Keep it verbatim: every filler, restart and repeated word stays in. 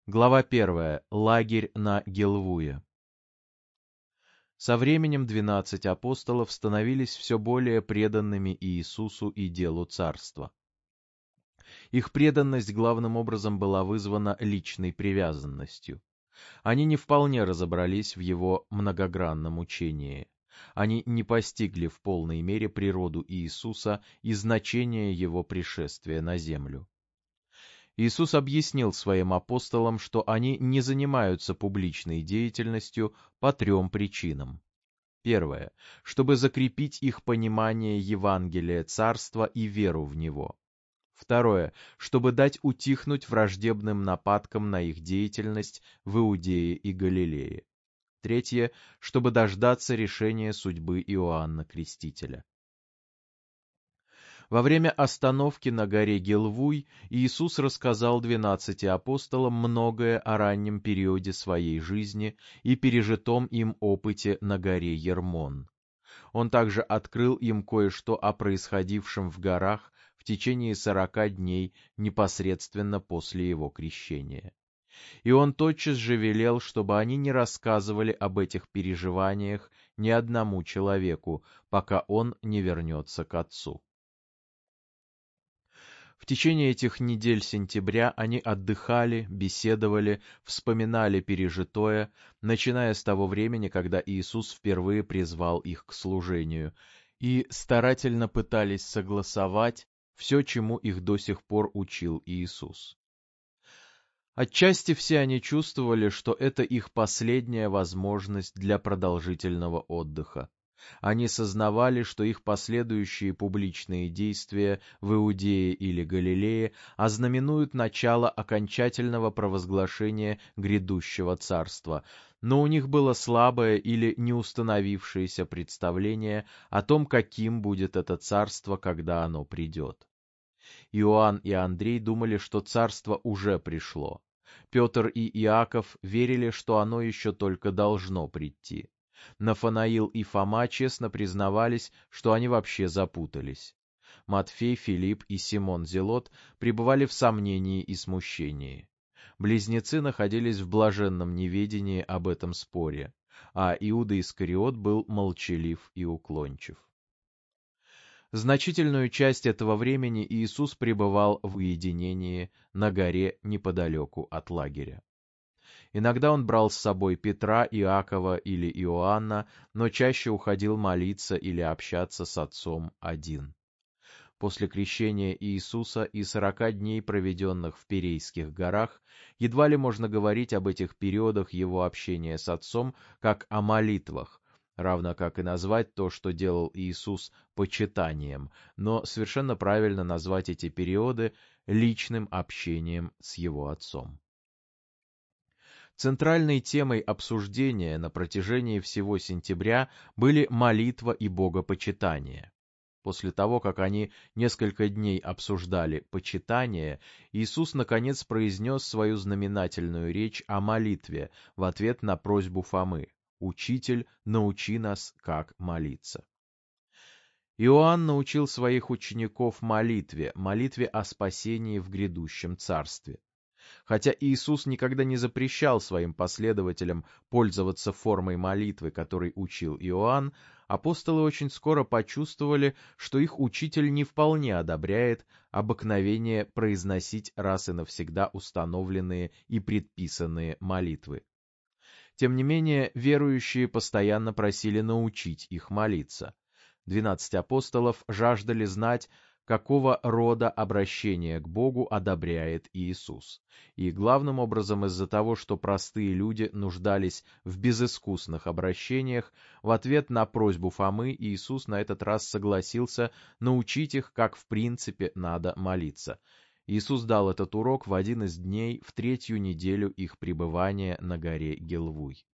Глава первая. Лагерь на Гилвуе. Со временем двенадцать апостолов становились все более преданными Иисусу и делу царства. Их преданность главным образом была вызвана личной привязанностью. Они не вполне разобрались в его многогранном учении. Они не постигли в полной мере природу Иисуса и значение его пришествия на землю. Иисус объяснил своим апостолам, что они не занимаются публичной деятельностью по трем причинам. Первое. Чтобы закрепить их понимание Евангелия Царства и веру в него. Второе. Чтобы дать утихнуть враждебным нападкам на их деятельность в Иудее и Галилее. Третье. Чтобы дождаться решения судьбы Иоанна Крестителя. Во время остановки на горе Гилвуй Иисус рассказал двенадцати апостолам многое о раннем периоде своей жизни и пережитом им опыте на горе Ермон. Он также открыл им кое-что о происходившем в горах в течение сорока дней непосредственно после его крещения. И он тотчас же велел, чтобы они не рассказывали об этих переживаниях ни одному человеку, пока он не вернется к Отцу. В течение этих недель сентября они отдыхали, беседовали, вспоминали пережитое, начиная с того времени, когда Иисус впервые призвал их к служению, и старательно пытались согласовать все, чему их до сих пор учил Иисус. Отчасти все они чувствовали, что это их последняя возможность для продолжительного отдыха. Они сознавали, что их последующие публичные действия в Иудее или Галилее ознаменуют начало окончательного провозглашения грядущего царства, но у них было слабое или неустановившееся представление о том, каким будет это царство, когда оно придет. Иоанн и Андрей думали, что царство уже пришло. Петр и Иаков верили, что оно еще только должно прийти. Нафанаил и Фома честно признавались, что они вообще запутались. Матфей, Филипп и Симон Зелот пребывали в сомнении и смущении. Близнецы находились в блаженном неведении об этом споре, а Иуда Искариот был молчалив и уклончив. Значительную часть этого времени Иисус пребывал в уединении на горе неподалеку от лагеря. Иногда он брал с собой Петра, Иакова или Иоанна, но чаще уходил молиться или общаться с Отцом один. После крещения Иисуса и сорока дней, проведенных в Перейских горах, едва ли можно говорить об этих периодах его общения с Отцом как о молитвах, равно как и назвать то, что делал Иисус, почитанием, но совершенно правильно назвать эти периоды личным общением с его Отцом. Центральной темой обсуждения на протяжении всего сентября были молитва и богопочитание. После того, как они несколько дней обсуждали почитание, Иисус наконец произнес свою знаменательную речь о молитве в ответ на просьбу Фомы: «Учитель, научи нас, как молиться». Иоанн научил своих учеников молитве, молитве о спасении в грядущем царстве. Хотя Иисус никогда не запрещал своим последователям пользоваться формой молитвы, которой учил Иоанн, апостолы очень скоро почувствовали, что их учитель не вполне одобряет обыкновение произносить раз и навсегда установленные и предписанные молитвы. Тем не менее, верующие постоянно просили научить их молиться. Двенадцать апостолов жаждали знать, какого рода обращение к Богу одобряет Иисус. И главным образом из-за того, что простые люди нуждались в безыскусных обращениях, в ответ на просьбу Фомы Иисус на этот раз согласился научить их, как в принципе надо молиться. Иисус дал этот урок в один из дней в третью неделю их пребывания на горе Гилвуй.